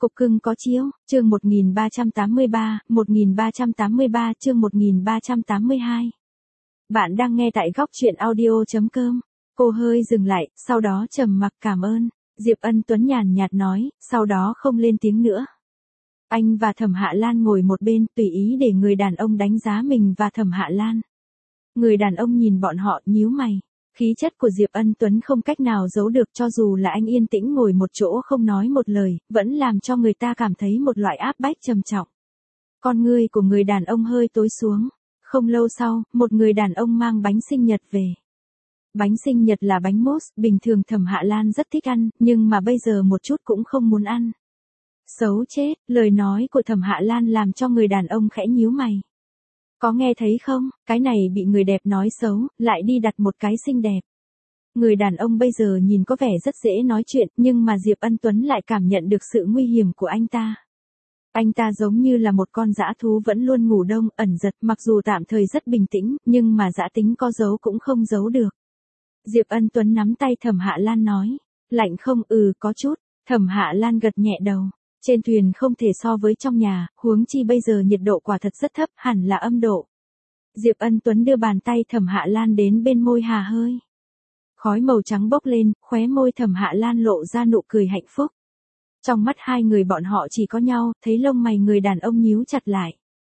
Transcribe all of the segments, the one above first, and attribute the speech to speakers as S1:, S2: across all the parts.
S1: Cục cưng có chiếu, chương 1383 chương 1382. Bạn đang nghe tại góc truyện audio.com. Cô hơi dừng lại, sau đó trầm mặc cảm ơn. Diệp Ân Tuấn nhàn nhạt nói, sau đó không lên tiếng nữa. Anh và Thẩm Hạ Lan ngồi một bên, tùy ý để người đàn ông đánh giá mình và Thẩm Hạ Lan. Người đàn ông nhìn bọn họ nhíu mày. Khí chất của Diệp Ân Tuấn không cách nào giấu được, cho dù là anh yên tĩnh ngồi một chỗ không nói một lời, vẫn làm cho người ta cảm thấy một loại áp bách trầm trọng. Con ngươi của người đàn ông hơi tối xuống. Không lâu sau, một người đàn ông mang bánh sinh nhật về. Bánh sinh nhật là bánh mousse, bình thường Thẩm Hạ Lan rất thích ăn, nhưng mà bây giờ một chút cũng không muốn ăn. Xấu chết, lời nói của Thẩm Hạ Lan làm cho người đàn ông khẽ nhíu mày. Có nghe thấy không, cái này bị người đẹp nói xấu, lại đi đặt một cái xinh đẹp. Người đàn ông bây giờ nhìn có vẻ rất dễ nói chuyện, nhưng mà Diệp Ân Tuấn lại cảm nhận được sự nguy hiểm của anh ta. Anh ta giống như là một con dã thú vẫn luôn ngủ đông, ẩn giật, mặc dù tạm thời rất bình tĩnh, nhưng mà dã tính có giấu cũng không giấu được. Diệp Ân Tuấn nắm tay Thẩm Hạ Lan nói, lạnh không? Có chút. Thẩm Hạ Lan gật nhẹ đầu. Trên thuyền không thể so với trong nhà, huống chi bây giờ nhiệt độ quả thật rất thấp, hẳn là âm độ. Diệp Ân Tuấn đưa bàn tay Thẩm Hạ Lan đến bên môi hà hơi. Khói màu trắng bốc lên, khóe môi Thẩm Hạ Lan lộ ra nụ cười hạnh phúc. Trong mắt hai người bọn họ chỉ có nhau, thấy lông mày người đàn ông nhíu chặt lại.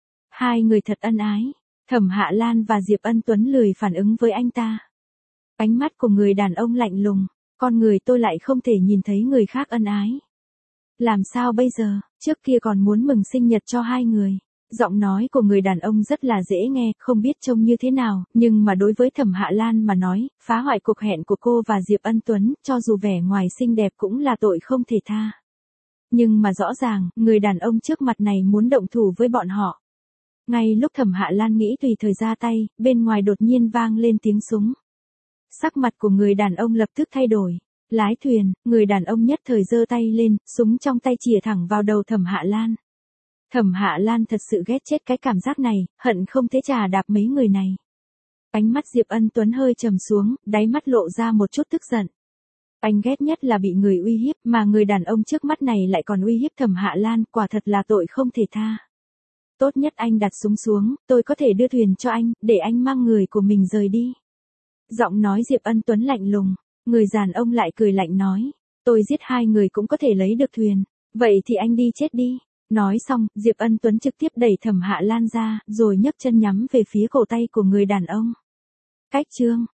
S1: Hai người thật ân ái. Thẩm Hạ Lan và Diệp Ân Tuấn lười phản ứng với anh ta. Ánh mắt của người đàn ông lạnh lùng, con người tôi lại không thể nhìn thấy người khác ân ái. Làm sao bây giờ, trước kia còn muốn mừng sinh nhật cho hai người. Giọng nói của người đàn ông rất là dễ nghe, không biết trông như thế nào, nhưng mà đối với Thẩm Hạ Lan mà nói, phá hoại cuộc hẹn của cô và Diệp Ân Tuấn, cho dù vẻ ngoài xinh đẹp cũng là tội không thể tha. Nhưng mà rõ ràng, người đàn ông trước mặt này muốn động thủ với bọn họ. Ngay lúc Thẩm Hạ Lan nghĩ tùy thời ra tay, bên ngoài đột nhiên vang lên tiếng súng. Sắc mặt của người đàn ông lập tức thay đổi. Lái thuyền, người đàn ông nhất thời giơ tay lên, súng trong tay chĩa thẳng vào đầu Thẩm Hạ Lan. Thẩm Hạ Lan thật sự ghét chết cái cảm giác này, hận không thể chà đạp mấy người này. Ánh mắt Diệp Ân Tuấn hơi trầm xuống, đáy mắt lộ ra một chút tức giận. Anh ghét nhất là bị người uy hiếp, mà người đàn ông trước mắt này lại còn uy hiếp Thẩm Hạ Lan, quả thật là tội không thể tha. Tốt nhất anh đặt súng xuống, tôi có thể đưa thuyền cho anh, để anh mang người của mình rời đi. Giọng nói Diệp Ân Tuấn lạnh lùng. Người đàn ông lại cười lạnh nói, tôi giết hai người cũng có thể lấy được thuyền, vậy thì anh đi chết đi. Nói xong, Diệp Ân Tuấn trực tiếp đẩy Thẩm Hạ Lan ra, rồi nhấc chân nhắm về phía cổ tay của người đàn ông. Cách chương